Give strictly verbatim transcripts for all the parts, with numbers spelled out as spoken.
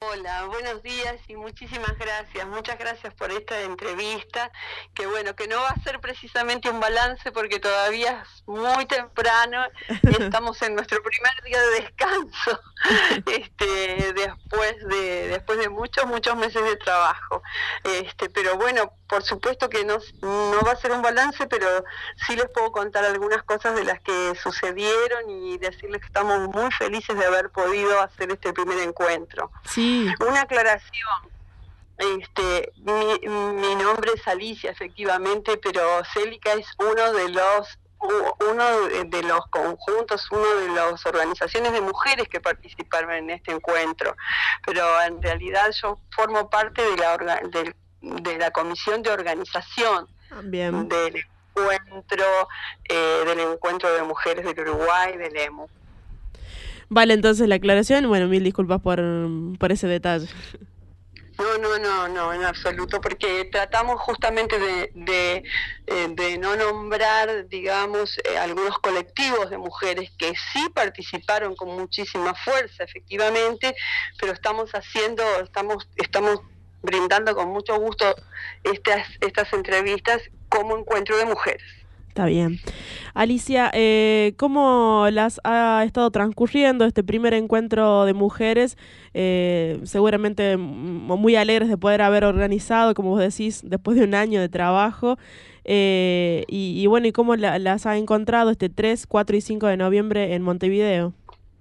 Hola, buenos días y muchísimas gracias. Muchas gracias por esta entrevista, que bueno, que no va a ser precisamente un balance porque todavía es muy temprano y estamos en nuestro primer día de descanso, este, después de después de muchos, muchos meses de trabajo. Este, pero bueno, por supuesto que no, no va a ser un balance, pero sí les puedo contar algunas cosas de las que sucedieron y decirles que estamos muy felices de haber podido hacer este primer encuentro. Sí, Una aclaración, este, mi, mi nombre es Alicia, efectivamente, pero Célica es uno de los uno de los conjuntos, una de las organizaciones de mujeres que participaron en este encuentro, pero en realidad yo formo parte de la, orga, de, de la comisión de organización bien. del encuentro, eh, del encuentro de mujeres del Uruguay, del E M U. Vale, entonces la aclaración, bueno, mil disculpas por, por ese detalle. No, no, no, no, en absoluto, porque tratamos justamente de, de, de no nombrar, digamos, eh, algunos colectivos de mujeres que sí participaron con muchísima fuerza, efectivamente, pero estamos haciendo, estamos, estamos brindando con mucho gusto estas, estas entrevistas como encuentro de mujeres. Está bien. Alicia, eh, ¿cómo las ha estado transcurriendo este primer encuentro de mujeres? Eh, seguramente muy alegres de poder haber organizado, como vos decís, después de un año de trabajo. Eh, y, y bueno, ¿y cómo la, las ha encontrado este tres, cuatro y cinco de noviembre en Montevideo?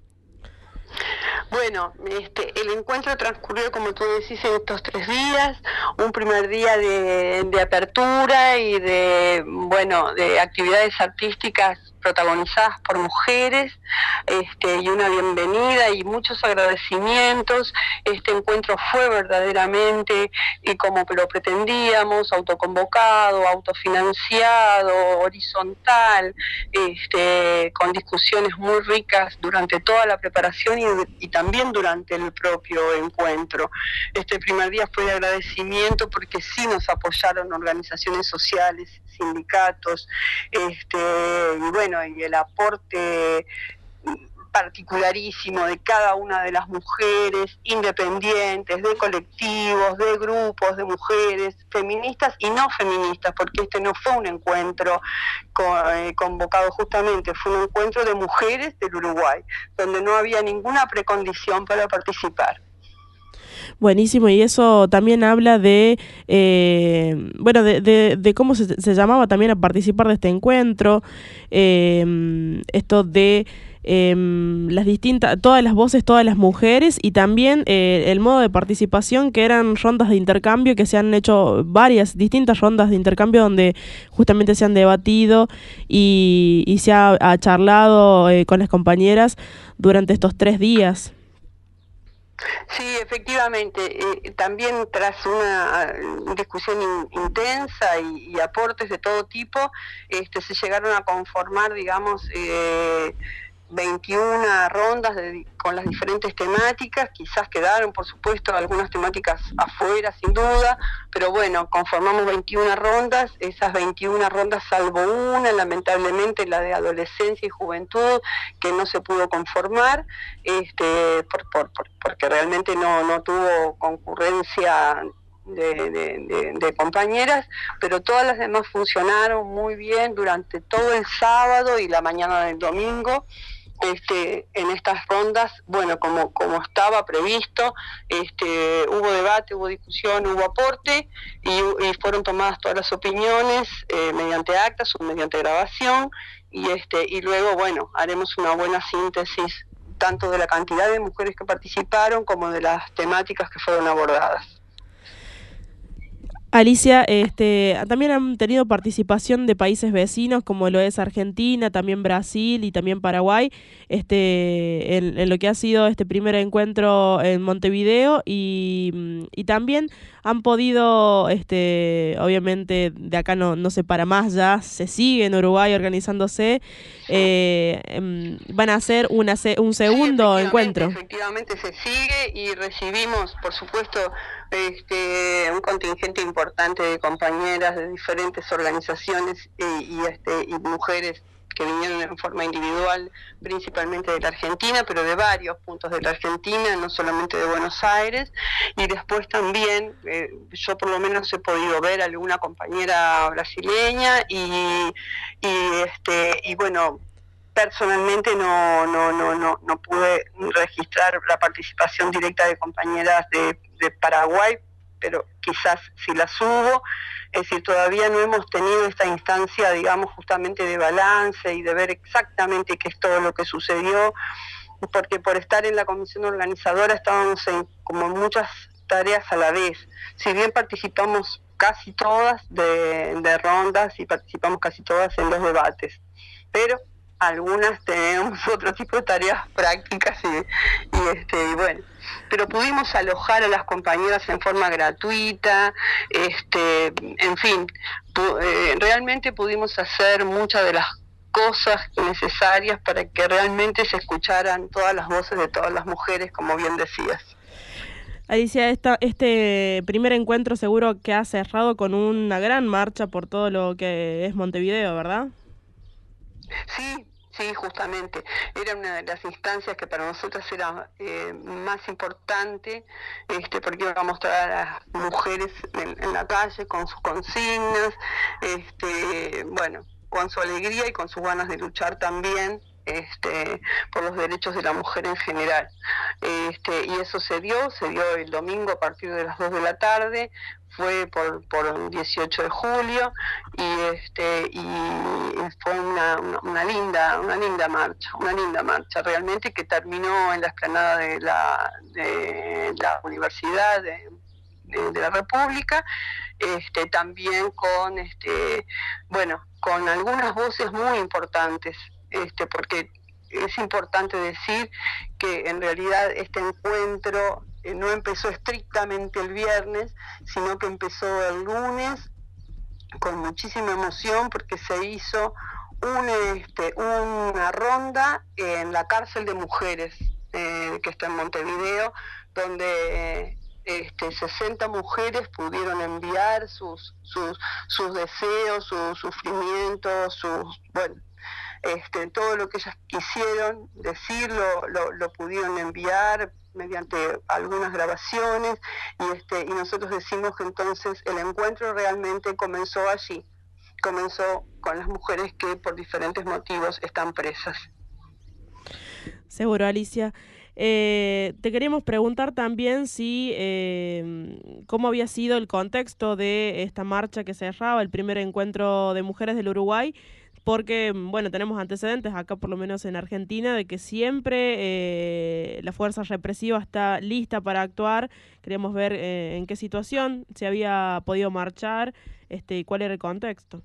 Bueno, este, el encuentro transcurrió, como tú decís, en estos tres días, un primer día de, de apertura y de, bueno, de actividades artísticas protagonizadas por mujeres, este, y una bienvenida y muchos agradecimientos. Este encuentro fue verdaderamente y como lo pretendíamos, autoconvocado, autofinanciado, horizontal, este, con discusiones muy ricas durante toda la preparación y, y también durante el propio encuentro. Este primer día fue de agradecimiento porque sí nos apoyaron organizaciones sociales, sindicatos, este, y bueno, y el aporte particularísimo de cada una de las mujeres, independientes, de colectivos, de grupos de mujeres, feministas y no feministas, porque este no fue un encuentro eh, convocado justamente, fue un encuentro de mujeres del Uruguay, donde no había ninguna precondición para participar. Buenísimo, y eso también habla de, eh, bueno, de, de, de cómo se, se llamaba también a participar de este encuentro, eh, esto de eh, las distintas, todas las voces, todas las mujeres y también eh, el modo de participación que eran rondas de intercambio, que se han hecho varias distintas rondas de intercambio donde justamente se han debatido y, y se ha, ha charlado eh, con las compañeras durante estos tres días. Sí, efectivamente, eh, también tras una discusión in, intensa y, y aportes de todo tipo, este, se llegaron a conformar, digamos, eh, veintiuna rondas de, con las diferentes temáticas. Quizás quedaron, por supuesto, algunas temáticas afuera, sin duda, pero bueno, conformamos veintiuna rondas, esas veintiuna rondas, salvo una, lamentablemente la de adolescencia y juventud, que no se pudo conformar, este, por, por, por, porque realmente no, no tuvo concurrencia De, de, de, de compañeras, pero todas las demás funcionaron muy bien durante todo el sábado y la mañana del domingo. Este, en estas rondas, bueno, como, como estaba previsto, este, hubo debate, hubo discusión, hubo aporte y, y fueron tomadas todas las opiniones eh, mediante actas o mediante grabación y, este, y luego, bueno, haremos una buena síntesis tanto de la cantidad de mujeres que participaron como de las temáticas que fueron abordadas. Alicia, este, también han tenido participación de países vecinos como lo es Argentina, también Brasil y también Paraguay, este, en, en lo que ha sido este primer encuentro en Montevideo y, y también han podido, este, obviamente de acá no, no se para más ya, se sigue en Uruguay organizándose, eh, van a hacer una, un segundo sí, efectivamente, encuentro. efectivamente se sigue y recibimos, por supuesto, este, un contingente importante de compañeras de diferentes organizaciones y, y, este, y mujeres que vinieron en forma individual, principalmente de la Argentina, pero de varios puntos de la Argentina, no solamente de Buenos Aires, y después también, eh, yo por lo menos he podido ver a alguna compañera brasileña, y, y, este, y bueno, personalmente no, no, no, no, no pude registrar la participación directa de compañeras de, de Paraguay, pero quizás si las hubo. Es decir, todavía no hemos tenido esta instancia, digamos, justamente de balance y de ver exactamente qué es todo lo que sucedió, porque por estar en la comisión organizadora estábamos en como muchas tareas a la vez. Si bien participamos casi todas de, de rondas y participamos casi todas en los debates, pero algunas tenemos otro tipo de tareas prácticas y, y, este, y bueno, pero pudimos alojar a las compañeras en forma gratuita, este, en fin, pu- eh, realmente pudimos hacer muchas de las cosas necesarias para que realmente se escucharan todas las voces de todas las mujeres, como bien decías. Alicia, esta, este primer encuentro seguro que ha cerrado con una gran marcha por todo lo que es Montevideo, ¿verdad? Sí, sí, justamente. Era una de las instancias que para nosotras era eh, más importante, este, porque iba a mostrar a las mujeres en, en la calle con sus consignas, este, bueno, con su alegría y con sus ganas de luchar también. Este, por los derechos de la mujer en general. Este, y eso se dio, se dio el domingo a partir de las dos de la tarde, fue por, por el dieciocho de julio, y este y fue una, una, una linda una linda marcha, una linda marcha realmente, que terminó en la explanada de la, de la Universidad de, de, de la República, este, también con este bueno con algunas voces muy importantes, este, porque es importante decir que en realidad este encuentro eh, no empezó estrictamente el viernes, sino que empezó el lunes con muchísima emoción, porque se hizo un, este, una ronda en la cárcel de mujeres eh, que está en Montevideo, donde este, sesenta mujeres pudieron enviar sus, sus, sus deseos, sus sufrimientos, sus, bueno, este, todo lo que ellas quisieron decir lo, lo, lo pudieron enviar mediante algunas grabaciones, y, este, y nosotros decimos que entonces el encuentro realmente comenzó allí, comenzó con las mujeres que por diferentes motivos están presas. Seguro, Alicia. Eh, te queríamos preguntar también si eh, cómo había sido el contexto de esta marcha que cerraba el primer encuentro de mujeres del Uruguay, porque, bueno, tenemos antecedentes acá, por lo menos en Argentina, de que siempre eh, la fuerza represiva está lista para actuar. Queríamos ver eh, en qué situación se había podido marchar, este, y cuál era el contexto.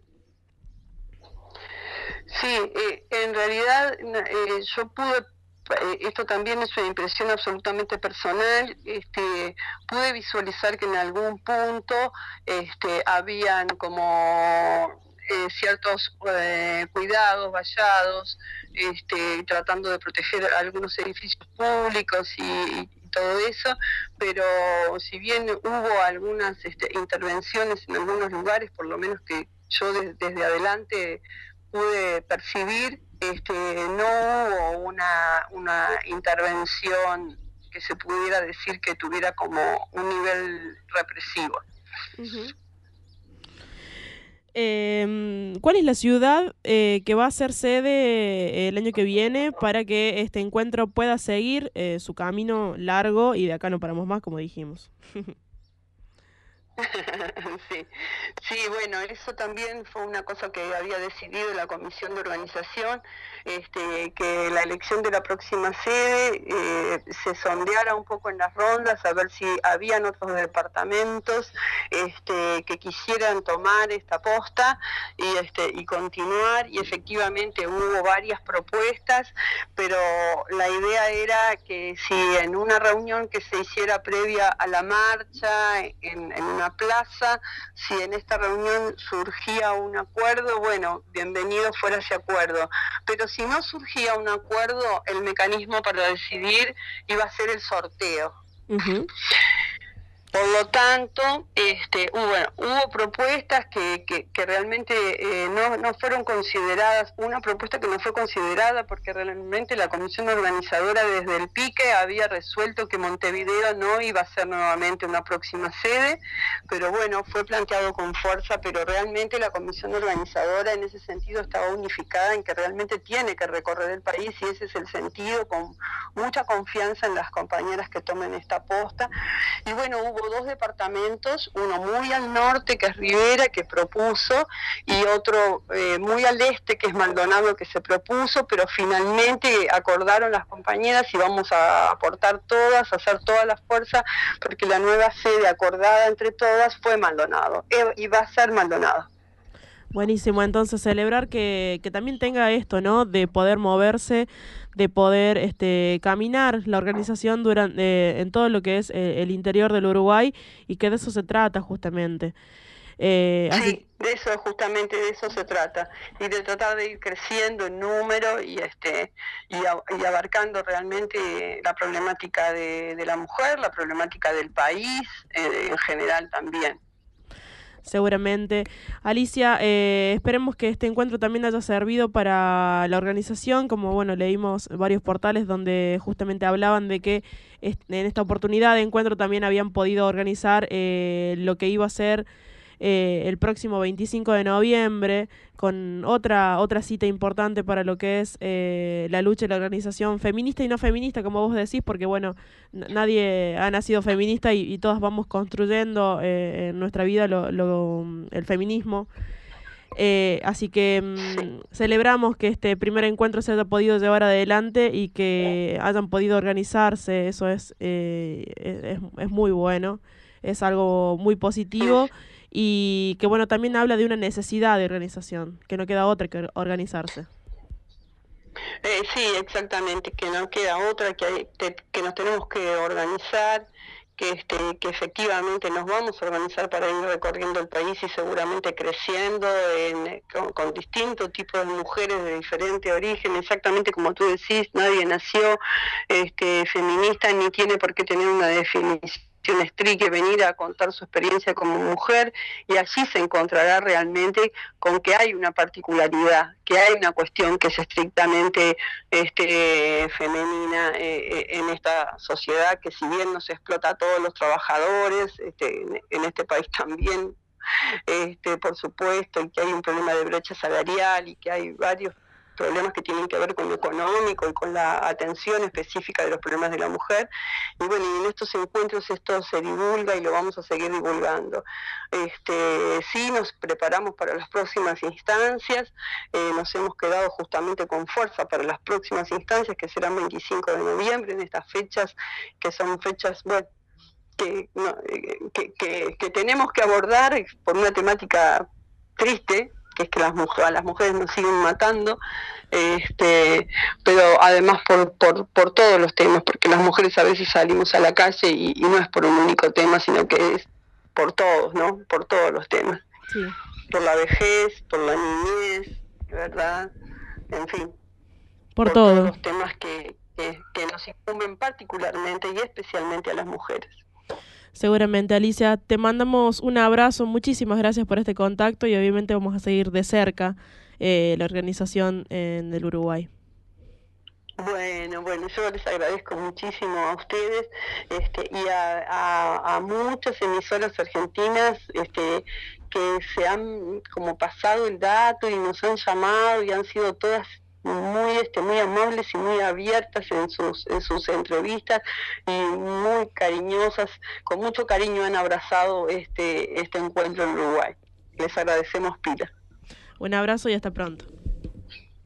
Sí, eh, en realidad eh, yo pude, eh, esto también es una impresión absolutamente personal, este, pude visualizar que en algún punto este, habían como eh, ciertos eh, cuidados, vallados, este, tratando de proteger algunos edificios públicos y, y todo eso, pero si bien hubo algunas este, intervenciones en algunos lugares, por lo menos que yo de, desde adelante pude percibir, este, no hubo una, una intervención que se pudiera decir que tuviera como un nivel represivo. Uh-huh. Eh, ¿Cuál es la ciudad eh, que va a ser sede el año que viene para que este encuentro pueda seguir eh, su camino largo y de acá no paramos más, como dijimos? Sí, sí, bueno, eso también fue una cosa que había decidido la comisión de organización, este, que la elección de la próxima sede eh, se sondeara un poco en las rondas, a ver si habían otros departamentos este, que quisieran tomar esta posta y, este, y continuar, y efectivamente hubo varias propuestas, pero la idea era que si en una reunión que se hiciera previa a la marcha, en, en una plaza, si en esta reunión surgía un acuerdo, bueno, bienvenido fuera ese acuerdo, pero si no surgía un acuerdo, el mecanismo para decidir iba a ser el sorteo. Uh-huh. Por lo tanto, este, hubo, bueno, hubo propuestas que, que, que realmente eh, no, no fueron consideradas, una propuesta que no fue considerada porque realmente la comisión organizadora desde el pique había resuelto que Montevideo no iba a ser nuevamente una próxima sede, pero bueno, fue planteado con fuerza, pero realmente la comisión organizadora en ese sentido estaba unificada en que realmente tiene que recorrer el país y ese es el sentido, con mucha confianza en las compañeras que tomen esta posta. Y bueno, hubo dos departamentos, uno muy al norte, que es Rivera, que propuso, y otro eh, muy al este, que es Maldonado, que se propuso, pero finalmente acordaron las compañeras y vamos a aportar todas, a hacer toda la fuerza, porque la nueva sede acordada entre todas fue Maldonado, y va a ser Maldonado. Buenísimo, entonces celebrar que, que también tenga esto, ¿no? De poder moverse, de poder este, caminar la organización durante, eh, en todo lo que es eh, el interior del Uruguay y que de eso se trata justamente. Eh, sí, así... de eso justamente de eso se trata y de tratar de ir creciendo en número y este y, a, y abarcando realmente la problemática de, de la mujer, la problemática del país eh, en general también. Seguramente. Alicia, eh, esperemos que este encuentro también haya servido para la organización, como bueno, leímos varios portales donde justamente hablaban de que en esta oportunidad de encuentro también habían podido organizar eh, lo que iba a ser eh, el próximo veinticinco de noviembre, con otra otra cita importante para lo que es eh, la lucha y la organización feminista y no feminista, como vos decís, porque bueno, n- nadie ha nacido feminista y, y todas vamos construyendo eh, en nuestra vida lo, lo, el feminismo. Eh, así que mmm, celebramos que este primer encuentro se haya podido llevar adelante y que hayan podido organizarse, eso es, eh, es, es muy bueno, es algo muy positivo y que bueno, también habla de una necesidad de organización, que no queda otra que organizarse. Eh, sí, exactamente, que no queda otra, que, hay, que, que nos tenemos que organizar, que, este, que efectivamente nos vamos a organizar para ir recorriendo el país y seguramente creciendo en, con, con distintos tipos de mujeres de diferente origen, exactamente como tú decís, nadie nació este, feminista ni tiene por qué tener una definición estricta, venir a contar su experiencia como mujer y allí se encontrará realmente con que hay una particularidad, que hay una cuestión que es estrictamente este, femenina eh, en esta sociedad, que si bien nos explota a todos los trabajadores, este, en, en este país también, este, por supuesto, y que hay un problema de brecha salarial y que hay varios problemas que tienen que ver con lo económico y con la atención específica de los problemas de la mujer. Y bueno, y en estos encuentros esto se divulga y lo vamos a seguir divulgando. Este, sí, nos preparamos para las próximas instancias, eh, nos hemos quedado justamente con fuerza para las próximas instancias, que serán veinticinco de noviembre, en estas fechas, que son fechas, bueno, que, no, que, que, que tenemos que abordar por una temática triste, que es que las mujeres, a las mujeres nos siguen matando, este, pero además por, por, por todos los temas, porque las mujeres a veces salimos a la calle y, y no es por un único tema, sino que es por todos, ¿no? Por todos los temas. Sí. Por la vejez, por la niñez, ¿verdad? En fin. Por, por todo. todos los temas que, que, que nos incumben particularmente y especialmente a las mujeres. Seguramente, Alicia, te mandamos un abrazo, muchísimas gracias por este contacto y obviamente vamos a seguir de cerca eh, la organización en el Uruguay. Bueno, bueno, yo les agradezco muchísimo a ustedes este, y a, a, a muchas emisoras argentinas este, que se han como pasado el dato y nos han llamado y han sido todas muy este muy amables y muy abiertas en sus en sus entrevistas y muy cariñosas, con mucho cariño han abrazado este este encuentro en Uruguay. Les agradecemos pila. Un abrazo y hasta pronto.